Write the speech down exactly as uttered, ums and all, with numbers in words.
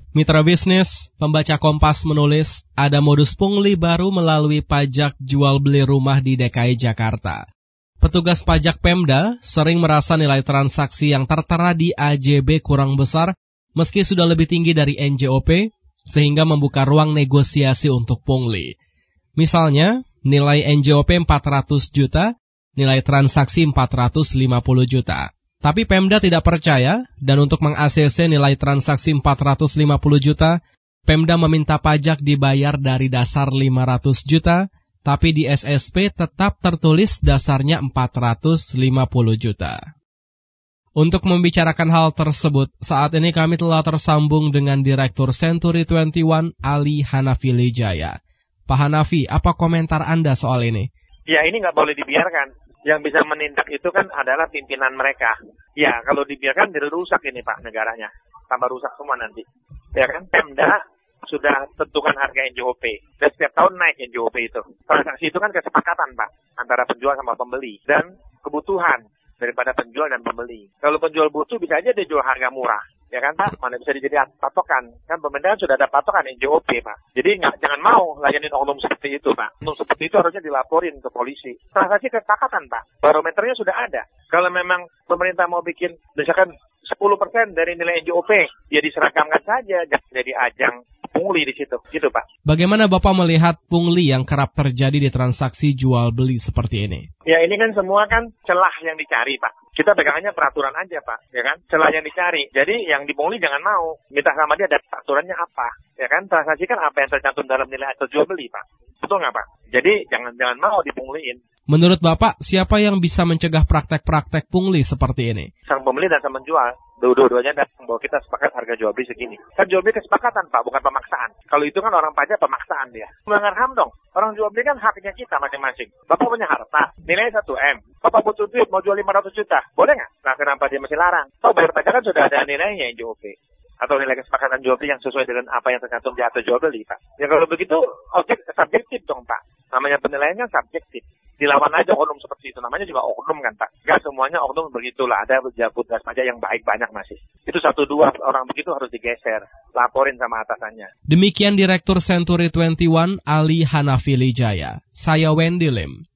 Mitra bisnis, pembaca Kompas menulis, ada modus pungli baru melalui pajak jual beli rumah di D K I Jakarta. Petugas pajak Pemda sering merasa nilai transaksi yang tertera di A J B kurang besar, meski sudah lebih tinggi dari N J O P, sehingga membuka ruang negosiasi untuk pungli. Misalnya, nilai N J O P empat ratus juta, nilai transaksi empat ratus lima puluh juta. Tapi Pemda tidak percaya, dan untuk meng-A C C nilai transaksi empat ratus lima puluh juta, Pemda meminta pajak dibayar dari dasar lima ratus juta, tapi di S S P tetap tertulis dasarnya empat ratus lima puluh juta. Untuk membicarakan hal tersebut, saat ini kami telah tersambung dengan Direktur Century dua puluh satu, Ali Hanafi Lijaya. Pak Hanafi, apa komentar Anda soal ini? Ya, ini nggak boleh dibiarkan. Yang bisa menindak itu kan adalah pimpinan mereka. Ya, kalau dibiarkan jadi rusak ini Pak negaranya. Tambah rusak semua nanti. Ya kan, Pemda sudah tentukan harga N J O P. Dan setiap tahun naik N J O P itu. Transaksi itu kan kesepakatan Pak, antara penjual sama pembeli. Dan kebutuhan daripada penjual dan pembeli. Kalau penjual butuh bisa aja dia jual harga murah. Ya kan Pak, mana bisa dijadi patokan. Kan pemerintah sudah ada patokan N J O P Pak. Jadi nggak, jangan mau layanin oknum seperti itu Pak. Oknum seperti itu harusnya dilaporin ke polisi. Transaksi kesepakatan Pak. Barometernya sudah ada. Kalau memang pemerintah mau bikin misalkan sepuluh persen dari nilai N J O P, ya diseragamkan saja. Jangan jadi ajang pungli di situ. Gitu Pak. Bagaimana Bapak melihat pungli yang kerap terjadi di transaksi jual beli seperti ini? Ya ini kan semua kan celah yang dicari Pak. Kita pegangannya peraturan aja Pak, ya kan? Celah yang dicari. Jadi yang dipungli jangan mau. Minta sama dia ada peraturannya apa, ya kan? Transaksi kan apa yang tercantum dalam nilai atau jual beli Pak. Betul nggak Pak? Jadi jangan jangan mau dipungliin. Menurut Bapak, siapa yang bisa mencegah praktek-praktek pungli seperti ini? Sang pembeli dan sang menjual. Dua-duanya datang bahwa kita sepakat harga jual beli segini. Kan jual beli kesepakatan Pak, bukan pemaksaan. Kalau itu kan orang pajak pemaksaan dia. Melanggar H A M dong. Orang jual beli kan haknya kita masing-masing. Bapak punya harta, nilainya satu M. Bapak butuh duit, mau jual lima ratus juta. Boleh nggak? Nah kenapa dia masih larang? Tahu bayar pajak kan sudah ada nilainya N J O P. Atau nilai kesepakatan jual beli yang sesuai dengan apa yang tercantum di akte jual beli Pak. Ya kalau begitu, objek subjektif dong Pak. Namanya penilaiannya subjektif. Dilawan aja oknum seperti itu. Namanya juga oknum kan Pak. Gak semuanya oknum begitulah. Ada pejabat pajak yang baik banyak masih. Itu satu dua orang begitu harus digeser. Laporin sama atasannya. Demikian Direktur Century dua puluh satu Ali Hanafi Lijaya. Saya Wendy Lim.